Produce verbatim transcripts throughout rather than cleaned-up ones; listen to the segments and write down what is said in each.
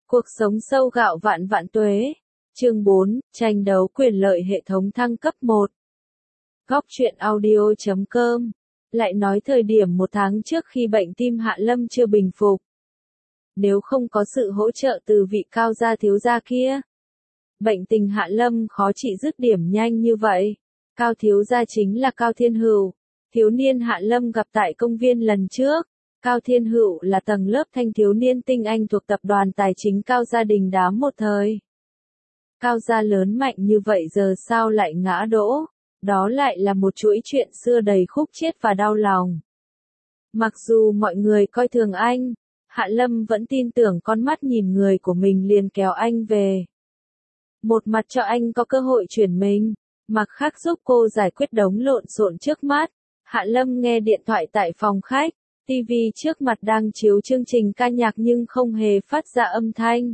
Cuộc sống sâu gạo vạn vạn tuế. Chương bốn, tranh đấu quyền lợi hệ thống thăng cấp một. Góc truyện audio chấm com. Lại nói thời điểm một tháng trước khi bệnh tim Hạ Lâm chưa bình phục. Nếu không có sự hỗ trợ từ vị Cao gia thiếu gia kia, bệnh tình Hạ Lâm khó trị dứt điểm nhanh như vậy. Cao thiếu gia chính là Cao Thiên Hữu, thiếu niên Hạ Lâm gặp tại công viên lần trước. Cao Thiên Hữu là tầng lớp thanh thiếu niên tinh anh thuộc tập đoàn tài chính Cao gia đình đám một thời. Cao gia lớn mạnh như vậy giờ sao lại ngã đổ? Đó lại là một chuỗi chuyện xưa đầy khúc chiết và đau lòng. Mặc dù mọi người coi thường anh, Hạ Lâm vẫn tin tưởng con mắt nhìn người của mình liền kéo anh về. Một mặt cho anh có cơ hội chuyển mình, mặt khác giúp cô giải quyết đống lộn xộn trước mắt. Hạ Lâm nghe điện thoại tại phòng khách, tivi trước mặt đang chiếu chương trình ca nhạc nhưng không hề phát ra âm thanh.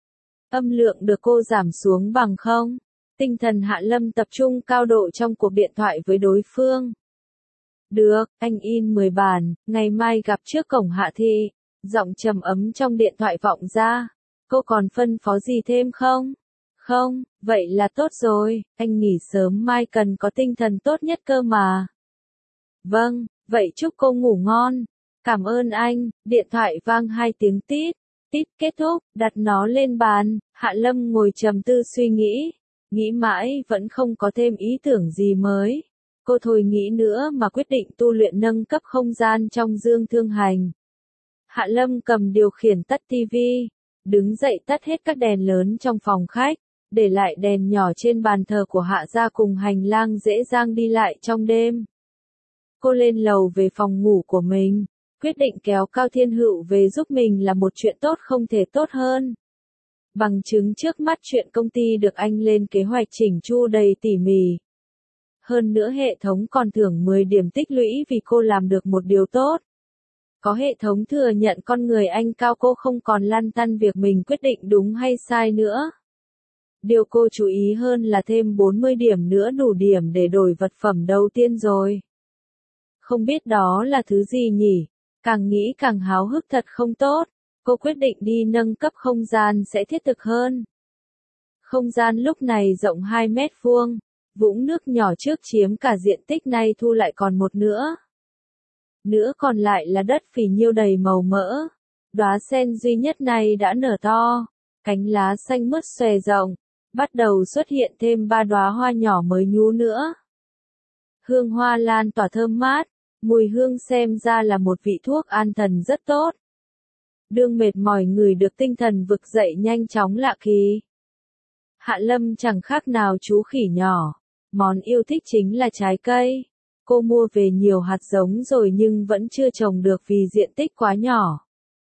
Âm lượng được cô giảm xuống bằng không. Tinh thần Hạ Lâm tập trung cao độ trong cuộc điện thoại với đối phương. Được, anh in mười bản, ngày mai gặp trước cổng Hạ thị. Giọng trầm ấm trong điện thoại vọng ra. Cô còn phân phó gì thêm không? Không, vậy là tốt rồi, anh nghỉ sớm mai cần có tinh thần tốt nhất cơ mà. Vâng, vậy chúc cô ngủ ngon. Cảm ơn anh. Điện thoại vang hai tiếng tít. Tít kết thúc, đặt nó lên bàn. Hạ Lâm ngồi trầm tư suy nghĩ. Nghĩ mãi vẫn không có thêm ý tưởng gì mới. Cô thôi nghĩ nữa mà quyết định tu luyện nâng cấp không gian trong dương thương hành. Hạ Lâm cầm điều khiển tắt tivi. Đứng dậy tắt hết các đèn lớn trong phòng khách. Để lại đèn nhỏ trên bàn thờ của Hạ gia cùng hành lang dễ dàng đi lại trong đêm. Cô lên lầu về phòng ngủ của mình. Quyết định kéo Cao Thiên Hữu về giúp mình là một chuyện tốt không thể tốt hơn. Bằng chứng trước mắt chuyện công ty được anh lên kế hoạch chỉnh chu đầy tỉ mỉ. Hơn nữa hệ thống còn thưởng mười điểm tích lũy vì cô làm được một điều tốt. Có hệ thống thừa nhận con người anh Cao cô không còn lăn tăn việc mình quyết định đúng hay sai nữa. Điều cô chú ý hơn là thêm bốn mươi điểm nữa đủ điểm để đổi vật phẩm đầu tiên rồi. Không biết đó là thứ gì nhỉ? Càng nghĩ càng háo hức thật không tốt. Cô quyết định đi nâng cấp không gian sẽ thiết thực hơn. Không gian lúc này rộng hai mét vuông. Vũng nước nhỏ trước chiếm cả diện tích này thu lại còn một nữa. Nữa còn lại là đất phì nhiêu đầy màu mỡ. Đóa sen duy nhất này đã nở to. Cánh lá xanh mướt xòe rộng. Bắt đầu xuất hiện thêm ba đóa hoa nhỏ mới nhú nữa. Hương hoa lan tỏa thơm mát. Mùi hương xem ra là một vị thuốc an thần rất tốt. Đương mệt mỏi người được tinh thần vực dậy nhanh chóng lạ kỳ. Hạ Lâm chẳng khác nào chú khỉ nhỏ. Món yêu thích chính là trái cây. Cô mua về nhiều hạt giống rồi nhưng vẫn chưa trồng được vì diện tích quá nhỏ.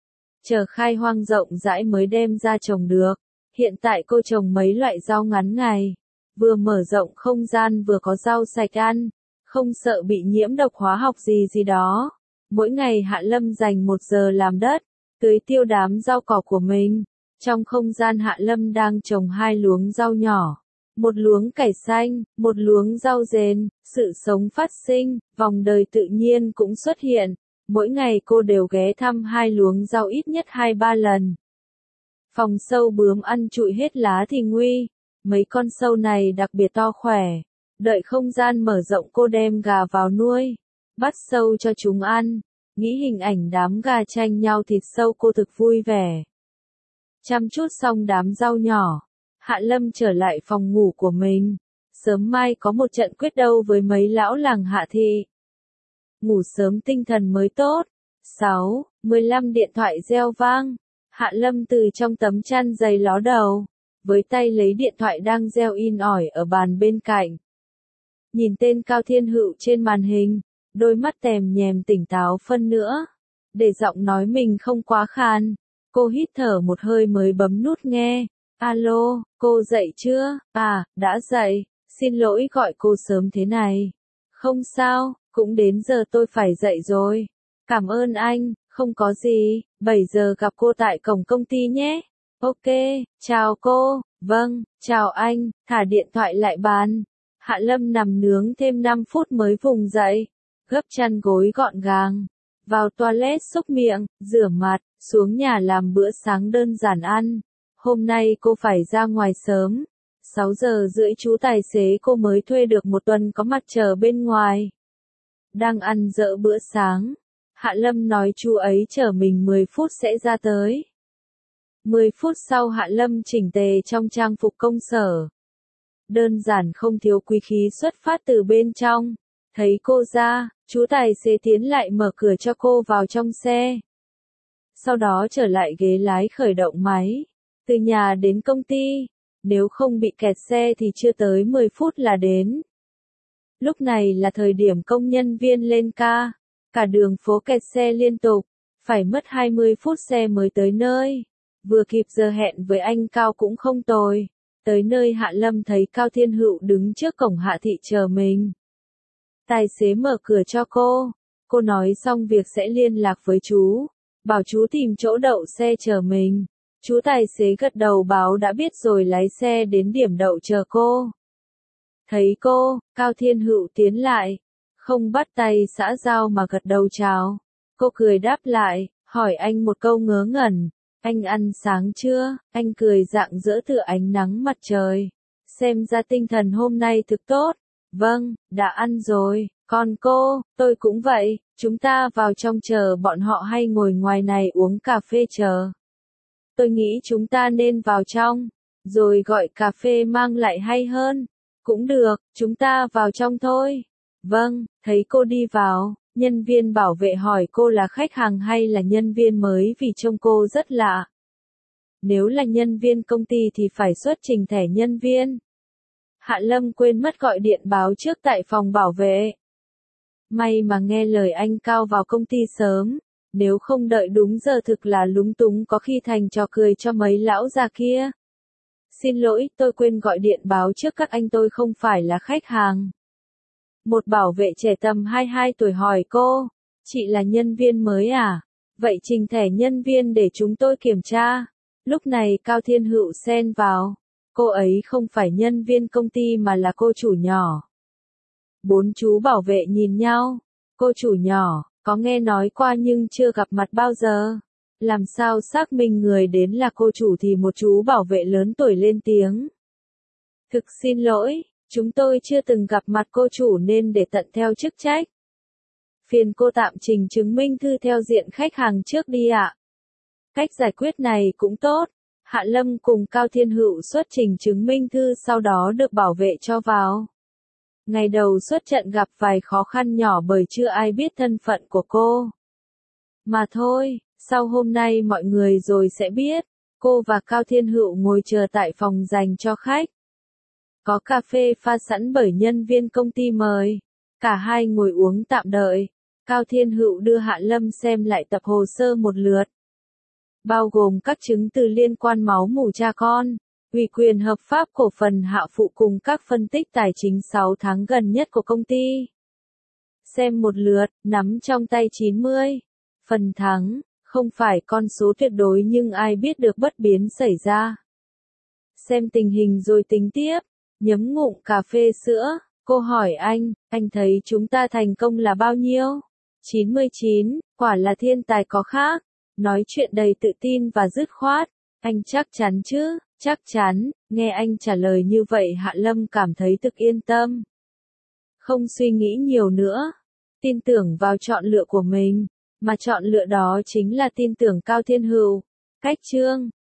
Chờ khai hoang rộng rãi mới đem ra trồng được. Hiện tại cô trồng mấy loại rau ngắn ngày. Vừa mở rộng không gian vừa có rau sạch ăn. Không sợ bị nhiễm độc hóa học gì gì đó. Mỗi ngày Hạ Lâm dành một giờ làm đất, tưới tiêu đám rau cỏ của mình. Trong không gian Hạ Lâm đang trồng hai luống rau nhỏ. Một luống cải xanh, một luống rau dền, sự sống phát sinh, vòng đời tự nhiên cũng xuất hiện. Mỗi ngày cô đều ghé thăm hai luống rau ít nhất hai ba lần. Phòng sâu bướm ăn trụi hết lá thì nguy. Mấy con sâu này đặc biệt to khỏe. Đợi không gian mở rộng cô đem gà vào nuôi. Bắt sâu cho chúng ăn. Nghĩ hình ảnh đám gà tranh nhau thịt sâu cô thực vui vẻ. Chăm chút xong đám rau nhỏ. Hạ Lâm trở lại phòng ngủ của mình. Sớm mai có một trận quyết đấu với mấy lão làng Hạ thị. Ngủ sớm tinh thần mới tốt. sáu, mười lăm điện thoại reo vang. Hạ Lâm từ trong tấm chăn dày ló đầu. Với tay lấy điện thoại đang reo in ỏi ở bàn bên cạnh. Nhìn tên Cao Thiên Hữu trên màn hình, đôi mắt tèm nhèm tỉnh táo phân nữa. Để giọng nói mình không quá khan, cô hít thở một hơi mới bấm nút nghe. Alo, cô dậy chưa? À, đã dậy, xin lỗi gọi cô sớm thế này. Không sao, cũng đến giờ tôi phải dậy rồi. Cảm ơn anh, không có gì, bảy giờ gặp cô tại cổng công ty nhé. Ok, chào cô, vâng, chào anh, thả điện thoại lại bàn. Hạ Lâm nằm nướng thêm năm phút mới vùng dậy, gấp chăn gối gọn gàng, vào toilet xúc miệng, rửa mặt, xuống nhà làm bữa sáng đơn giản ăn. Hôm nay cô phải ra ngoài sớm. sáu giờ rưỡi chú tài xế cô mới thuê được một tuần có mặt chờ bên ngoài. Đang ăn dỡ bữa sáng. Hạ Lâm nói chú ấy chờ mình mười phút sẽ ra tới. mười phút sau Hạ Lâm chỉnh tề trong trang phục công sở. Đơn giản không thiếu quý khí xuất phát từ bên trong. Thấy cô ra, chú tài xế tiến lại mở cửa cho cô vào trong xe. Sau đó trở lại ghế lái khởi động máy. Từ nhà đến công ty, nếu không bị kẹt xe thì chưa tới mười phút là đến. Lúc này là thời điểm công nhân viên lên ca. Cả đường phố kẹt xe liên tục, phải mất hai mươi phút xe mới tới nơi. Vừa kịp giờ hẹn với anh Cao cũng không tồi. Tới nơi Hạ Lâm thấy Cao Thiên Hữu đứng trước cổng Hạ Thị chờ mình. Tài xế mở cửa cho cô. Cô nói xong việc sẽ liên lạc với chú. Bảo chú tìm chỗ đậu xe chờ mình. Chú tài xế gật đầu báo đã biết rồi lái xe đến điểm đậu chờ cô. Thấy cô, Cao Thiên Hữu tiến lại. Không bắt tay xã giao mà gật đầu chào. Cô cười đáp lại, hỏi anh một câu ngớ ngẩn. Anh ăn sáng chưa? Anh cười rạng rỡ tựa ánh nắng mặt trời. Xem ra tinh thần hôm nay thực tốt. Vâng, đã ăn rồi. Còn cô, tôi cũng vậy. Chúng ta vào trong chờ bọn họ hay ngồi ngoài này uống cà phê chờ? Tôi nghĩ chúng ta nên vào trong. Rồi gọi cà phê mang lại hay hơn. Cũng được, chúng ta vào trong thôi. Vâng, thấy cô đi vào, nhân viên bảo vệ hỏi cô là khách hàng hay là nhân viên mới vì trông cô rất lạ. Nếu là nhân viên công ty thì phải xuất trình thẻ nhân viên. Hạ Lâm quên mất gọi điện báo trước tại phòng bảo vệ. May mà nghe lời anh Cao vào công ty sớm, nếu không đợi đúng giờ thực là lúng túng có khi thành trò cười cho mấy lão già kia. Xin lỗi, tôi quên gọi điện báo trước các anh, tôi không phải là khách hàng. Một bảo vệ trẻ tầm hai mươi hai tuổi hỏi cô, chị là nhân viên mới à? Vậy trình thẻ nhân viên để chúng tôi kiểm tra. Lúc này Cao Thiên Hữu xen vào, cô ấy không phải nhân viên công ty mà là cô chủ nhỏ. Bốn chú bảo vệ nhìn nhau, cô chủ nhỏ, có nghe nói qua nhưng chưa gặp mặt bao giờ. Làm sao xác minh người đến là cô chủ thì một chú bảo vệ lớn tuổi lên tiếng. Thực xin lỗi, chúng tôi chưa từng gặp mặt cô chủ nên để tận theo chức trách. Phiền cô tạm trình chứng minh thư theo diện khách hàng trước đi ạ. Cách giải quyết này cũng tốt. Hạ Lâm cùng Cao Thiên Hữu xuất trình chứng minh thư sau đó được bảo vệ cho vào. Ngày đầu xuất trận gặp vài khó khăn nhỏ bởi chưa ai biết thân phận của cô. Mà thôi, sau hôm nay mọi người rồi sẽ biết. Cô và Cao Thiên Hữu ngồi chờ tại phòng dành cho khách. Có cà phê pha sẵn bởi nhân viên công ty mời. Cả hai ngồi uống tạm đợi. Cao Thiên Hữu đưa Hạ Lâm xem lại tập hồ sơ một lượt. Bao gồm các chứng từ liên quan máu mủ cha con, ủy quyền hợp pháp cổ phần Hạ Phụ cùng các phân tích tài chính sáu tháng gần nhất của công ty. Xem một lượt, nắm trong tay chín mươi. Phần thắng, không phải con số tuyệt đối nhưng ai biết được bất biến xảy ra. Xem tình hình rồi tính tiếp, nhấm ngụm cà phê sữa, cô hỏi anh, anh thấy chúng ta thành công là bao nhiêu? chín mươi chín, quả là thiên tài có khác. Nói chuyện đầy tự tin và dứt khoát. Anh chắc chắn chứ? Chắc chắn. Nghe anh trả lời như vậy Hạ Lâm cảm thấy thực yên tâm. Không suy nghĩ nhiều nữa. Tin tưởng vào chọn lựa của mình. Mà chọn lựa đó chính là tin tưởng Cao Thiên Hữu. Cách chương